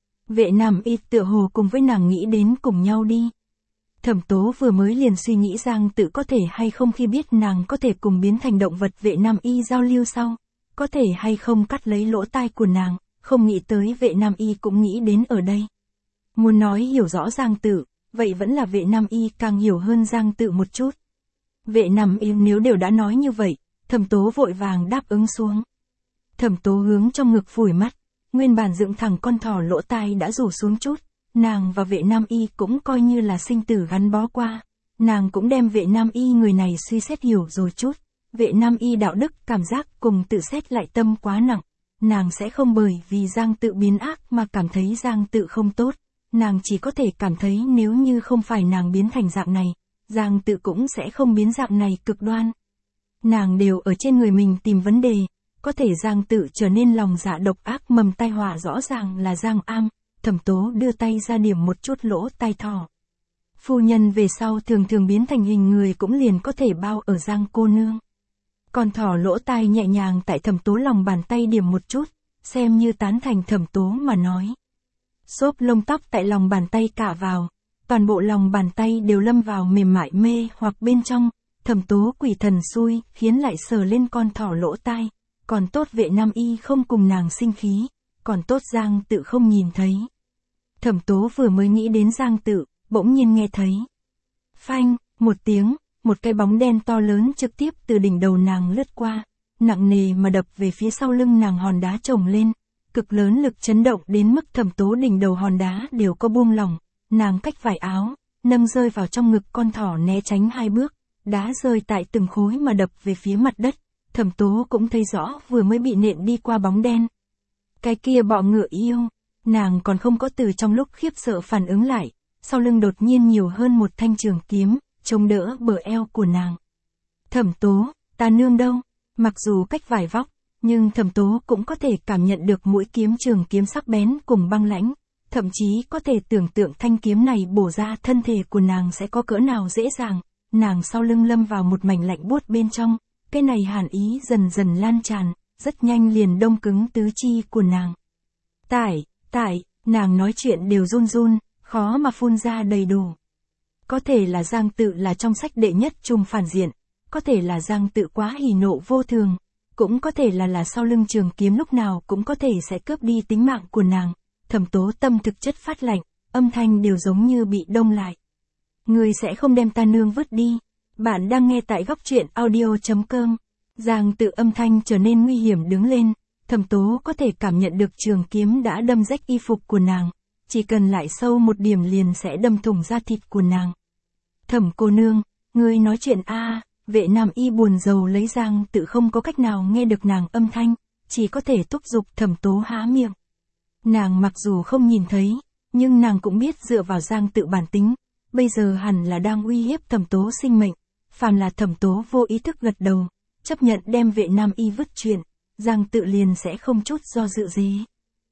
Vệ Nam Y tựa hồ cùng với nàng nghĩ đến cùng nhau đi. Thẩm Tố vừa mới liền suy nghĩ Giang Tự có thể hay không khi biết nàng có thể cùng biến thành động vật vệ Nam Y giao lưu sau, có thể hay không cắt lấy lỗ tai của nàng, không nghĩ tới vệ Nam Y cũng nghĩ đến ở đây. Muốn nói hiểu rõ Giang Tự, vậy vẫn là vệ Nam Y càng hiểu hơn Giang Tự một chút. Vệ Nam Y nếu đều đã nói như vậy, Thẩm Tố vội vàng đáp ứng xuống. Thẩm Tố hướng trong ngực phủi mắt, nguyên bản dựng thẳng con thỏ lỗ tai đã rủ xuống chút. Nàng và vệ Nam Y cũng coi như là sinh tử gắn bó qua. Nàng cũng đem vệ Nam Y người này suy xét hiểu rồi chút. Vệ Nam Y đạo đức cảm giác cùng tự xét lại tâm quá nặng. Nàng sẽ không bởi vì Giang Tự biến ác mà cảm thấy Giang Tự không tốt. Nàng chỉ có thể cảm thấy nếu như không phải nàng biến thành dạng này, Giang Tự cũng sẽ không biến dạng này cực đoan. Nàng đều ở trên người mình tìm vấn đề. Có thể Giang Tự trở nên lòng dạ độc ác mầm tai họa rõ ràng là Giang Am. Thẩm Tố đưa tay ra điểm một chút lỗ tai thỏ. Phu nhân về sau thường thường biến thành hình người cũng liền có thể bao ở Giang cô nương. Còn thỏ lỗ tai nhẹ nhàng tại Thẩm Tố lòng bàn tay điểm một chút, xem như tán thành Thẩm Tố mà nói. Xốp lông tóc tại lòng bàn tay cạ vào, toàn bộ lòng bàn tay đều lâm vào mềm mại mê hoặc bên trong, Thẩm Tố quỷ thần xui khiến lại sờ lên con thỏ lỗ tai, còn tốt vệ Nam Y không cùng nàng sinh khí. Còn tốt Giang Tự không nhìn thấy. Thẩm Tố vừa mới nghĩ đến Giang Tự, bỗng nhiên nghe thấy. Phanh, một tiếng, một cái bóng đen to lớn trực tiếp từ đỉnh đầu nàng lướt qua, nặng nề mà đập về phía sau lưng nàng hòn đá chồng lên, cực lớn lực chấn động đến mức Thẩm Tố đỉnh đầu hòn đá đều có buông lỏng, nàng cách vải áo, nâng rơi vào trong ngực con thỏ né tránh hai bước, đá rơi tại từng khối mà đập về phía mặt đất, Thẩm Tố cũng thấy rõ vừa mới bị nện đi qua bóng đen. Cái kia bọ ngựa yêu, nàng còn không có từ trong lúc khiếp sợ phản ứng lại, sau lưng đột nhiên nhiều hơn một thanh trường kiếm, chống đỡ bờ eo của nàng. Thẩm Tố, ta nương đâu? Mặc dù cách vài vóc, nhưng Thẩm Tố cũng có thể cảm nhận được mũi kiếm trường kiếm sắc bén cùng băng lãnh, thậm chí có thể tưởng tượng thanh kiếm này bổ ra thân thể của nàng sẽ có cỡ nào dễ dàng, nàng sau lưng lâm vào một mảnh lạnh buốt bên trong, cái này hàn ý dần dần lan tràn. Rất nhanh liền đông cứng tứ chi của nàng. Tại, tại, nàng nói chuyện đều run run, khó mà phun ra đầy đủ. Có thể là Giang Tự là trong sách đệ nhất trùng phản diện, có thể là Giang Tự quá hỉ nộ vô thường, cũng có thể là là sau lưng trường kiếm lúc nào cũng có thể sẽ cướp đi tính mạng của nàng. Thẩm Tố tâm thực chất phát lạnh, âm thanh đều giống như bị đông lại. Ngươi sẽ không đem ta nương vứt đi. Bạn đang nghe tại góc truyện audio.com. Giang Tự âm thanh trở nên nguy hiểm đứng lên, Thẩm Tố có thể cảm nhận được trường kiếm đã đâm rách y phục của nàng, chỉ cần lại sâu một điểm liền sẽ đâm thủng da thịt của nàng. Thẩm cô nương, ngươi nói chuyện a à, vệ Nam Y buồn rầu lấy Giang Tự không có cách nào nghe được nàng âm thanh, chỉ có thể thúc giục Thẩm Tố há miệng. Nàng mặc dù không nhìn thấy, nhưng nàng cũng biết dựa vào Giang Tự bản tính, bây giờ hẳn là đang uy hiếp Thẩm Tố sinh mệnh, phàm là Thẩm Tố vô ý thức gật đầu. Chấp nhận đem vệ Nam Y vứt chuyện, Giang Tự liền sẽ không chút do dự gì.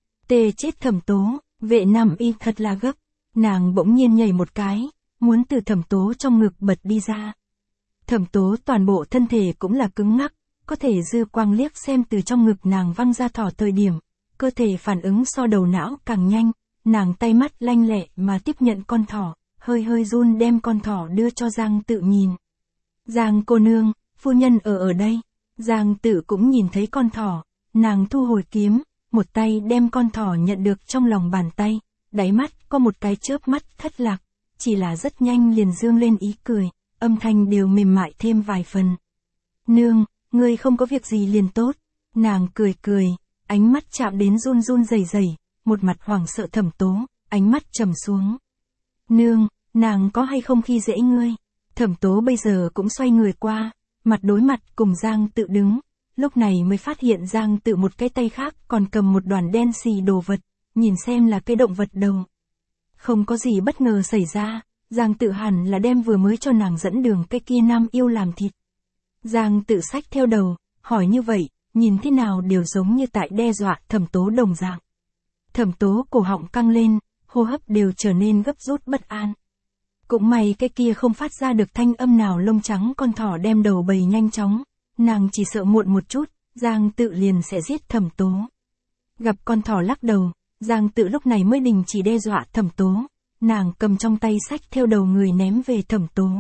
Tê chết Thẩm Tố, vệ Nam Y thật là gấp, nàng bỗng nhiên nhảy một cái, muốn từ Thẩm Tố trong ngực bật đi ra. Thẩm Tố toàn bộ thân thể cũng là cứng ngắc, có thể dư quang liếc xem từ trong ngực nàng văng ra thỏ thời điểm, cơ thể phản ứng so đầu não càng nhanh, nàng tay mắt lanh lẹ mà tiếp nhận con thỏ, hơi hơi run đem con thỏ đưa cho Giang Tự nhìn. Giang cô nương, phu nhân ở ở đây. Giang Tự cũng nhìn thấy con thỏ, nàng thu hồi kiếm, một tay đem con thỏ nhận được trong lòng bàn tay, đáy mắt có một cái chớp mắt thất lạc, chỉ là rất nhanh liền dương lên ý cười, âm thanh đều mềm mại thêm vài phần. Nương, ngươi không có việc gì liền tốt, nàng cười cười, ánh mắt chạm đến run run rẩy rẩy, một mặt hoảng sợ Thẩm Tố, ánh mắt trầm xuống. Nương, nàng có hay không khi dễ ngươi? Thẩm Tố bây giờ cũng xoay người qua, mặt đối mặt cùng Giang Tự đứng, lúc này mới phát hiện Giang Tự một cái tay khác còn cầm một đoàn đen xì đồ vật, nhìn xem là cái động vật đầu. Không có gì bất ngờ xảy ra, Giang Tự hẳn là đem vừa mới cho nàng dẫn đường cái kia nam yêu làm thịt. Giang Tự xách theo đầu, hỏi như vậy, nhìn thế nào đều giống như tại đe dọa Thẩm Tố đồng dạng. Thẩm Tố cổ họng căng lên, hô hấp đều trở nên gấp rút bất an. Cũng may cái kia không phát ra được thanh âm nào lông trắng con thỏ đem đầu bầy nhanh chóng, nàng chỉ sợ muộn một chút, Giang Tự liền sẽ giết Thẩm Tố. Gặp con thỏ lắc đầu, Giang Tự lúc này mới đình chỉ đe dọa Thẩm Tố, nàng cầm trong tay xách theo đầu người ném về Thẩm Tố.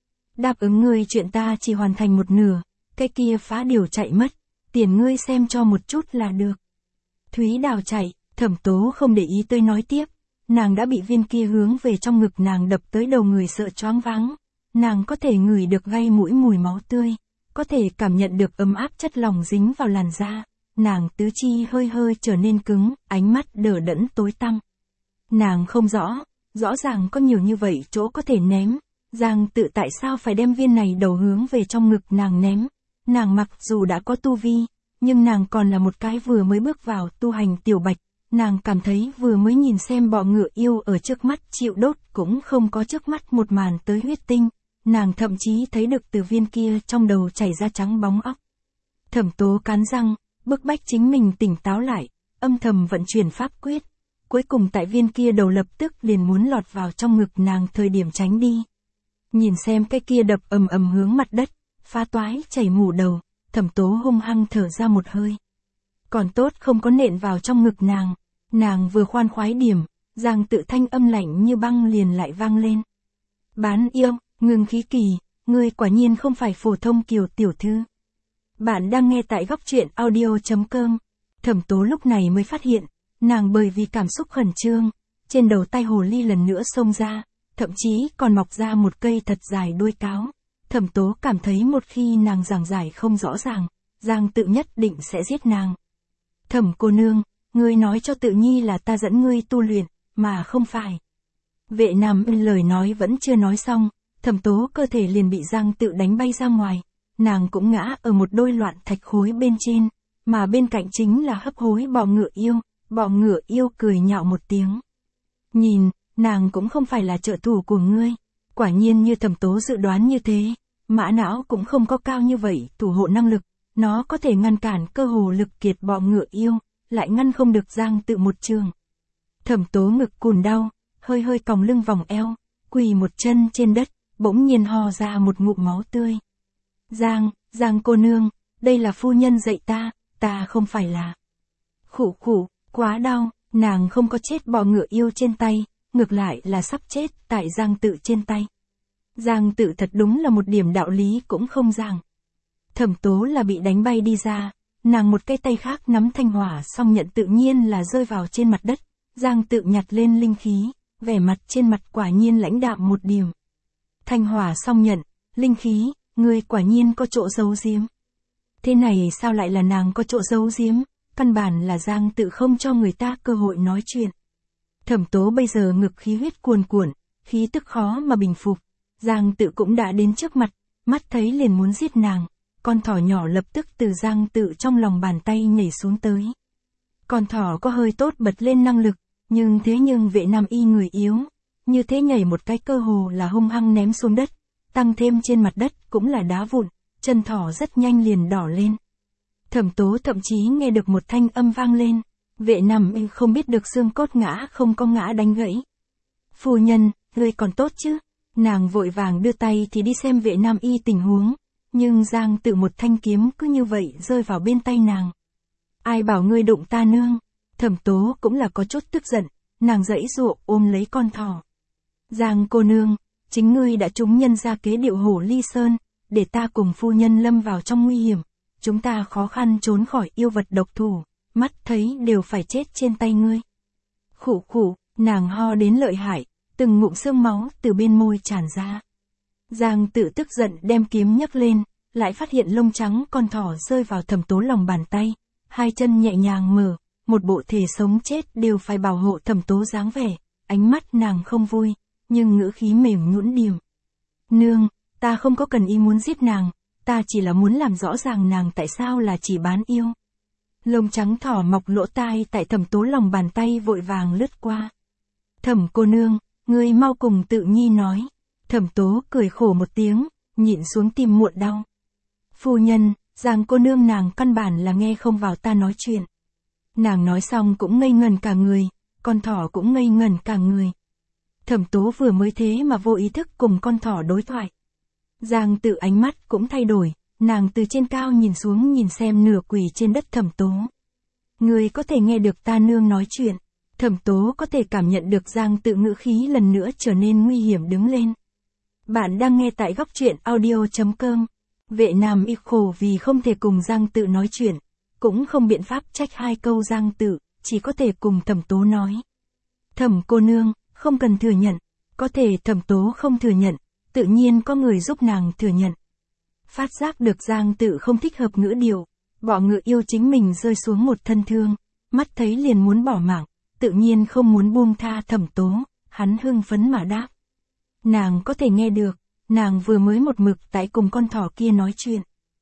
Đáp ứng ngươi chuyện ta chỉ hoàn thành một nửa, cái kia phá điều chạy mất, tiền ngươi xem cho một chút là được. Thúy Đào chạy, Thẩm Tố không để ý tới nói tiếp, nàng đã bị viên kia hướng về trong ngực nàng đập tới đầu người sợ choáng váng, nàng có thể ngửi được gây mũi mùi máu tươi, có thể cảm nhận được ấm áp chất lỏng dính vào làn da, nàng tứ chi hơi hơi trở nên cứng, ánh mắt đờ đẫn tối tăm. Nàng không rõ, rõ ràng có nhiều như vậy chỗ có thể ném, Giang Tự tại sao phải đem viên này đầu hướng về trong ngực nàng ném, nàng mặc dù đã có tu vi, nhưng nàng còn là một cái vừa mới bước vào tu hành tiểu bạch. Nàng cảm thấy vừa mới nhìn xem bọ ngựa yêu ở trước mắt chịu đốt cũng không có trước mắt một màn tới huyết tinh, nàng thậm chí thấy được từ viên kia trong đầu chảy ra trắng bóng óc. Thẩm Tố cắn răng, bức bách chính mình tỉnh táo lại, âm thầm vận chuyển pháp quyết, cuối cùng tại viên kia đầu lập tức liền muốn lọt vào trong ngực nàng thời điểm tránh đi. Nhìn xem cái kia đập ầm ầm hướng mặt đất, phá toái chảy mủ đầu, Thẩm Tố hung hăng thở ra một hơi. Còn tốt không có nện vào trong ngực nàng, nàng vừa khoan khoái điểm, Giang Tự thanh âm lạnh như băng liền lại vang lên. Bán yêu, ngưng khí kỳ, ngươi quả nhiên không phải phổ thông kiều tiểu thư. Bạn đang nghe tại góc truyện audio chấm com. Thẩm Tố lúc này mới phát hiện, nàng bởi vì cảm xúc khẩn trương, trên đầu tai hồ ly lần nữa xông ra, thậm chí còn mọc ra một cây thật dài đuôi cáo. Thẩm Tố cảm thấy một khi nàng giảng giải không rõ ràng, Giang Tự nhất định sẽ giết nàng. Thẩm cô nương, ngươi nói cho Tự Nhi là ta dẫn ngươi tu luyện, mà không phải. Vệ Nam lời nói vẫn chưa nói xong, Thẩm Tố cơ thể liền bị Giang Tự đánh bay ra ngoài, nàng cũng ngã ở một đôi loạn thạch khối bên trên, mà bên cạnh chính là hấp hối bọ ngựa yêu, bọ ngựa yêu cười nhạo một tiếng. Nhìn, nàng cũng không phải là trợ thủ của ngươi, quả nhiên như Thẩm Tố dự đoán như thế, mã não cũng không có cao như vậy thủ hộ năng lực, nó có thể ngăn cản cơ hồ lực kiệt bọ ngựa yêu, lại ngăn không được Giang Tự một trường. Thẩm Tố ngực cùn đau, hơi hơi còng lưng vòng eo, quỳ một chân trên đất, bỗng nhiên ho ra một ngụm máu tươi. Giang, Giang cô nương, đây là phu nhân dạy ta, ta không phải là. Khụ khụ, quá đau, nàng không có chết bọ ngựa yêu trên tay, ngược lại là sắp chết tại Giang Tự trên tay. Giang Tự thật đúng là một điểm đạo lý cũng không giảng. Thẩm Tố là bị đánh bay đi ra, nàng một cái tay khác nắm thanh hỏa song nhận tự nhiên là rơi vào trên mặt đất, Giang Tự nhặt lên linh khí, vẻ mặt trên mặt quả nhiên lãnh đạm một điểm. Thanh hỏa song nhận, linh khí, ngươi quả nhiên có chỗ giấu giếm. Thế này sao lại là nàng có chỗ giấu giếm, căn bản là Giang Tự không cho người ta cơ hội nói chuyện. Thẩm Tố bây giờ ngực khí huyết cuồn cuộn, khí tức khó mà bình phục, Giang Tự cũng đã đến trước mặt, mắt thấy liền muốn giết nàng. Con thỏ nhỏ lập tức từ Giang Tự trong lòng bàn tay nhảy xuống tới. Con thỏ có hơi tốt bật lên năng lực, nhưng thế nhưng Vệ Nam y người yếu, như thế nhảy một cái cơ hồ là hung hăng ném xuống đất, tăng thêm trên mặt đất cũng là đá vụn, chân thỏ rất nhanh liền đỏ lên. Thẩm Tố thậm chí nghe được một thanh âm vang lên, Vệ Nam y không biết được xương cốt ngã không có ngã đánh gãy. Phu nhân, ngươi còn tốt chứ? Nàng vội vàng đưa tay thì đi xem Vệ Nam y tình huống. Nhưng Giang Tự một thanh kiếm cứ như vậy rơi vào bên tay nàng. Ai bảo ngươi đụng ta nương? Thẩm Tố cũng là có chút tức giận, nàng giãy giụa ôm lấy con thỏ. Giang cô nương, chính ngươi đã trúng nhân ra kế điệu hổ ly sơn, để ta cùng phu nhân lâm vào trong nguy hiểm, chúng ta khó khăn trốn khỏi yêu vật độc thủ, mắt thấy đều phải chết trên tay ngươi. Khụ khụ, nàng ho đến lợi hại, từng ngụm xương máu từ bên môi tràn ra. Giang Tự tức giận đem kiếm nhấc lên, lại phát hiện lông trắng con thỏ rơi vào Thẩm Tố lòng bàn tay, hai chân nhẹ nhàng mở, một bộ thể sống chết đều phải bảo hộ Thẩm Tố dáng vẻ, ánh mắt nàng không vui, nhưng ngữ khí mềm nhũn điềm. Nương, ta không có cần ý muốn giết nàng, ta chỉ là muốn làm rõ ràng nàng tại sao là chỉ bán yêu. Lông trắng thỏ mọc lỗ tai tại Thẩm Tố lòng bàn tay vội vàng lướt qua. Thẩm cô nương, ngươi mau cùng Tự Nhi nói. Thẩm Tố cười khổ một tiếng, nhịn xuống tim muộn đau. Phu nhân, Giang cô nương nàng căn bản là nghe không vào ta nói chuyện. Nàng nói xong cũng ngây ngẩn cả người, con thỏ cũng ngây ngẩn cả người. Thẩm Tố vừa mới thế mà vô ý thức cùng con thỏ đối thoại. Giang Tự ánh mắt cũng thay đổi, nàng từ trên cao nhìn xuống nhìn xem nửa quỳ trên đất Thẩm Tố. Ngươi có thể nghe được ta nương nói chuyện. Thẩm Tố có thể cảm nhận được Giang Tự ngữ khí lần nữa trở nên nguy hiểm đứng lên. Bạn đang nghe tại góc truyện audio chấm com. Vệ Nam Y khổ vì không thể cùng Giang Tự nói chuyện, cũng không biện pháp trách hai câu Giang Tự, chỉ có thể cùng Thẩm Tố nói. Thẩm cô nương, không cần thừa nhận, có thể Thẩm Tố không thừa nhận, tự nhiên có người giúp nàng thừa nhận. Phát giác được Giang Tự không thích hợp ngữ điệu, bọ ngựa yêu chính mình rơi xuống một thân thương, mắt thấy liền muốn bỏ mạng, tự nhiên không muốn buông tha Thẩm Tố, hắn hưng phấn mà đáp. Nàng có thể nghe được, nàng vừa mới một mực tại cùng con thỏ kia nói chuyện.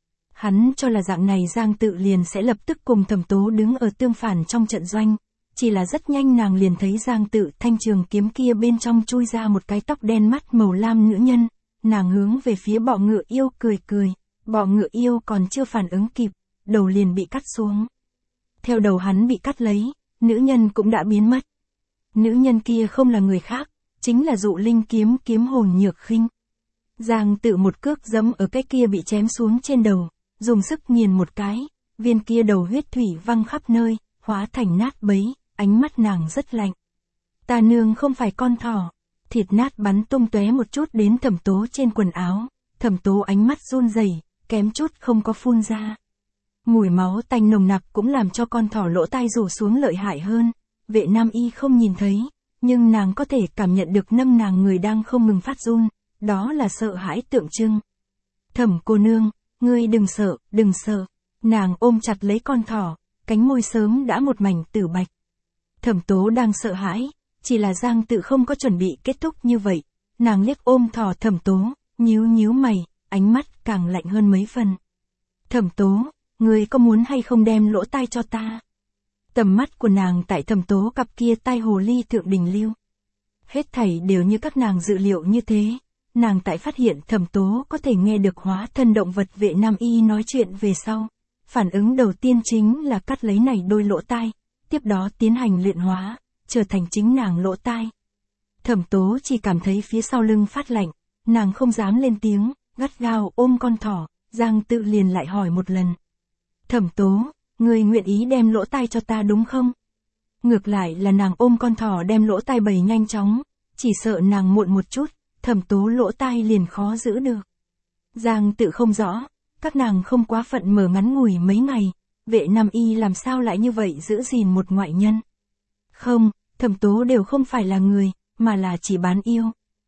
Hắn cho là dạng này Giang Tự liền sẽ lập tức cùng Thẩm Tố đứng ở tương phản trong trận doanh, chỉ là rất nhanh nàng liền thấy Giang Tự thanh trường kiếm kia bên trong chui ra một cái tóc đen mắt màu lam nữ nhân, nàng hướng về phía bọ ngựa yêu cười cười, bọ ngựa yêu còn chưa phản ứng kịp, đầu liền bị cắt xuống. Theo đầu hắn bị cắt lấy, nữ nhân cũng đã biến mất. Nữ nhân kia không là người khác, chính là Dụ Linh kiếm kiếm hồn Nhược Khinh. Giang Tự một cước giẫm ở cái kia bị chém xuống trên đầu, dùng sức nghiền một cái, viên kia đầu huyết thủy văng khắp nơi, hóa thành nát bấy, ánh mắt nàng rất lạnh. Ta nương không phải con thỏ. Thịt nát bắn tung tóe một chút đến Thẩm Tố trên quần áo, Thẩm Tố ánh mắt run rẩy, kém chút không có phun ra. Mùi máu tanh nồng nặc cũng làm cho con thỏ lỗ tai rủ xuống lợi hại hơn. Vệ Nam Y không nhìn thấy, nhưng nàng có thể cảm nhận được nâng nàng người đang không ngừng phát run, đó là sợ hãi tượng trưng. Thẩm cô nương, ngươi đừng sợ, đừng sợ. Nàng ôm chặt lấy con thỏ, cánh môi sớm đã một mảnh tử bạch. Thẩm Tố đang sợ hãi, chỉ là Giang Tự không có chuẩn bị kết thúc như vậy. Nàng liếc ôm thỏ Thẩm Tố, nhíu nhíu mày, ánh mắt càng lạnh hơn mấy phần. Thẩm Tố, ngươi có muốn hay không đem lỗ tai cho ta? Tầm mắt của nàng tại Thẩm Tố cặp kia tai hồ ly thượng đỉnh lưu. Hết thảy đều như các nàng dự liệu như thế. Nàng tại phát hiện Thẩm Tố có thể nghe được hóa thân động vật Vệ Nam Y nói chuyện về sau. Phản ứng đầu tiên chính là cắt lấy này đôi lỗ tai, tiếp đó tiến hành luyện hóa, trở thành chính nàng lỗ tai. Thẩm Tố chỉ cảm thấy phía sau lưng phát lạnh, nàng không dám lên tiếng, gắt gao ôm con thỏ, Giang Tự liền lại hỏi một lần. Thẩm Tố, ngươi nguyện ý đem lỗ tai cho ta đúng không? Ngược lại là nàng ôm con thỏ đem lỗ tai bầy nhanh chóng, chỉ sợ nàng muộn một chút, Thẩm Tố lỗ tai liền khó giữ được. Giang Tự không rõ, các nàng không quá phận mở ngắn ngủi mấy ngày, Vệ Nam Y làm sao lại như vậy giữ gìn một ngoại nhân. Không, Thẩm Tố đều không phải là người, mà là chỉ bán yêu.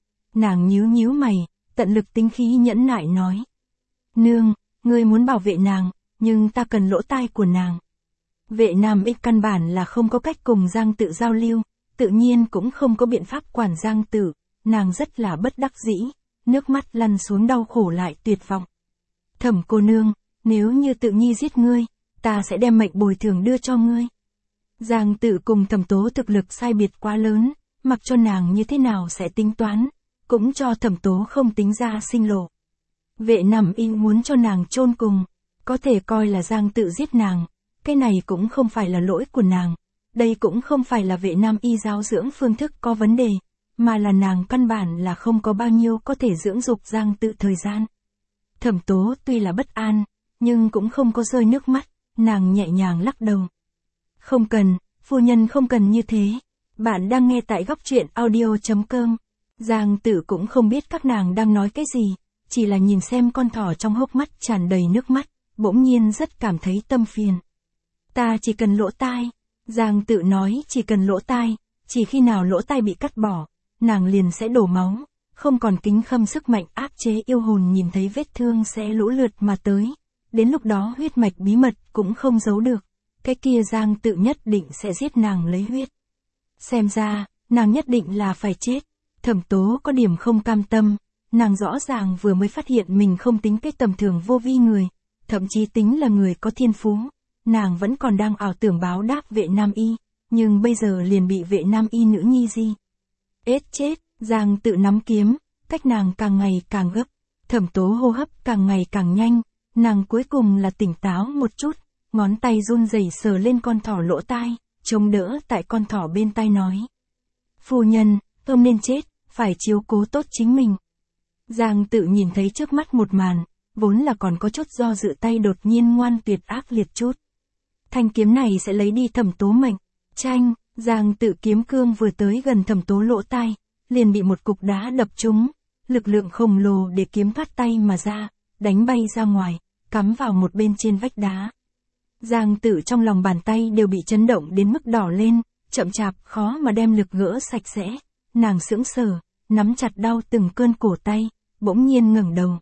Nàng nhíu nhíu mày, tận lực tính khí nhẫn nại nói. Nương, ngươi muốn bảo vệ nàng, nhưng ta cần lỗ tai của nàng. Vệ Nam Y căn bản là không có cách cùng Giang Tự giao lưu, tự nhiên cũng không có biện pháp quản Giang Tự, nàng rất là bất đắc dĩ, nước mắt lăn xuống đau khổ lại tuyệt vọng. Thẩm cô nương, nếu như Tự Nhi giết ngươi, ta sẽ đem mệnh bồi thường đưa cho ngươi. Giang Tự cùng Thẩm Tố thực lực sai biệt quá lớn, mặc cho nàng như thế nào sẽ tính toán, cũng cho Thẩm Tố không tính ra sinh lộ. Vệ Nam Y muốn cho nàng chôn cùng, có thể coi là Giang Tự giết nàng, cái này cũng không phải là lỗi của nàng, đây cũng không phải là Vệ Nam Y giáo dưỡng phương thức có vấn đề, mà là nàng căn bản là không có bao nhiêu có thể dưỡng dục Giang Tự thời gian. Thẩm Tố tuy là bất an, nhưng cũng không có rơi nước mắt, nàng nhẹ nhàng lắc đầu. Không cần, phu nhân không cần như thế. Bạn đang nghe tại góc truyện audio chấm com. Giang Tự cũng không biết các nàng đang nói cái gì, chỉ là nhìn xem con thỏ trong hốc mắt tràn đầy nước mắt, bỗng nhiên rất cảm thấy tâm phiền. Ta chỉ cần lỗ tai. Giang Tự nói chỉ cần lỗ tai, chỉ khi nào lỗ tai bị cắt bỏ, nàng liền sẽ đổ máu, không còn kính khâm sức mạnh áp chế yêu hồn nhìn thấy vết thương sẽ lũ lượt mà tới. Đến lúc đó huyết mạch bí mật cũng không giấu được. cái kia Giang Tự nhất định sẽ giết nàng lấy huyết. Xem ra, nàng nhất định là phải chết. Thẩm Tố có điểm không cam tâm, nàng rõ ràng vừa mới phát hiện mình không tính cái tầm thường vô vi người, thậm chí tính là người có thiên phú, nàng vẫn còn đang ảo tưởng báo đáp Vệ Nam Y, nhưng bây giờ liền bị Vệ Nam Y nữ nhi gì. Ết chết, Giang Tự nắm kiếm, cách nàng càng ngày càng gấp, Thẩm Tố hô hấp càng ngày càng nhanh, nàng cuối cùng là tỉnh táo một chút, ngón tay run rẩy sờ lên con thỏ lỗ tai, chống đỡ tại con thỏ bên tai nói. Phu nhân, không nên chết, phải chiếu cố tốt chính mình. Giang Tự nhìn thấy trước mắt một màn, vốn là còn có chút do dự tay đột nhiên ngoan tuyệt ác liệt chút. Thanh kiếm này sẽ lấy đi Thẩm Tố mệnh. Chanh, Giang Tự kiếm cương vừa tới gần Thẩm Tố lỗ tai, liền bị một cục đá đập trúng, lực lượng khổng lồ để kiếm thoát tay mà ra, đánh bay ra ngoài, cắm vào một bên trên vách đá. Giang Tự trong lòng bàn tay đều bị chấn động đến mức đỏ lên, chậm chạp khó mà đem lực gỡ sạch sẽ, nàng sững sờ, nắm chặt đau từng cơn cổ tay, bỗng nhiên ngẩng đầu.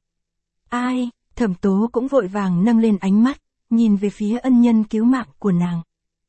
Ai, Thẩm Tố cũng vội vàng nâng lên ánh mắt, nhìn về phía ân nhân cứu mạng của nàng.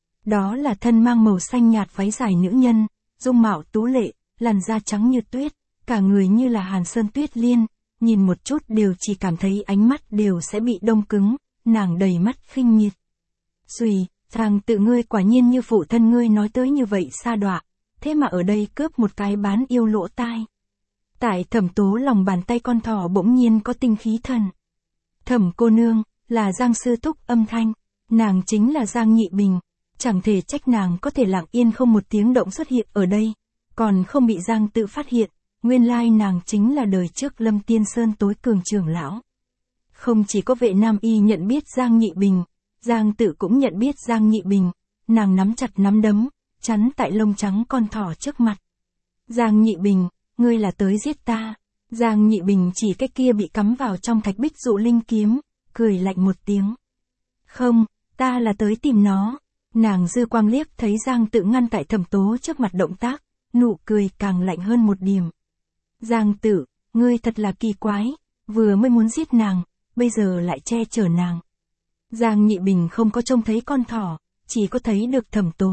Đó là thân mang màu xanh nhạt váy dài nữ nhân, dung mạo tú lệ, làn da trắng như tuyết, cả người như là hàn sơn tuyết liên, nhìn một chút đều chỉ cảm thấy ánh mắt đều sẽ bị đông cứng, nàng đầy mắt khinh miệt. Xùy, Giang Tự ngươi quả nhiên như phụ thân ngươi nói tới như vậy sa đọa, thế mà ở đây cướp một cái bán yêu lỗ tai. Tại Thẩm Tố lòng bàn tay con thỏ bỗng nhiên có tinh khí thần. Thẩm cô nương, là Giang sư thúc âm thanh, nàng chính là Giang Nhị Bình, chẳng thể trách nàng có thể lặng yên không một tiếng động xuất hiện ở đây, còn không bị Giang Tự phát hiện, nguyên lai nàng chính là đời trước Lâm Tiên Sơn tối cường trưởng lão. Không chỉ có Vệ Nam Y nhận biết Giang Nhị Bình, Giang Tự cũng nhận biết Giang Nhị Bình, nàng nắm chặt nắm đấm, chắn tại lông trắng con thỏ trước mặt. Giang Nhị Bình, ngươi là tới giết ta. Giang Nhị Bình chỉ cái kia bị cắm vào trong thạch bích dụ linh kiếm, cười lạnh một tiếng. Không, ta là tới tìm nó. Nàng dư quang liếc thấy Giang Tự ngăn tại Thẩm Tố trước mặt động tác, nụ cười càng lạnh hơn một điểm. Giang Tự, ngươi thật là kỳ quái, vừa mới muốn giết nàng, bây giờ lại che chở nàng. Giang Nhị Bình không có trông thấy con thỏ, chỉ có thấy được Thẩm Tố.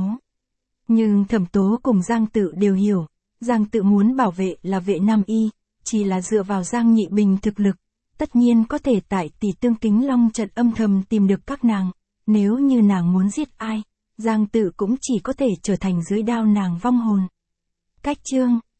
Nhưng Thẩm Tố cùng Giang Tự đều hiểu, Giang Tự muốn bảo vệ là Vệ Nam Y, chỉ là dựa vào Giang Nhị Bình thực lực, tất nhiên có thể tại Tỷ Tương Kính Long trận âm thầm tìm được các nàng, nếu như nàng muốn giết ai, Giang Tự cũng chỉ có thể trở thành dưới đao nàng vong hồn. Cách chương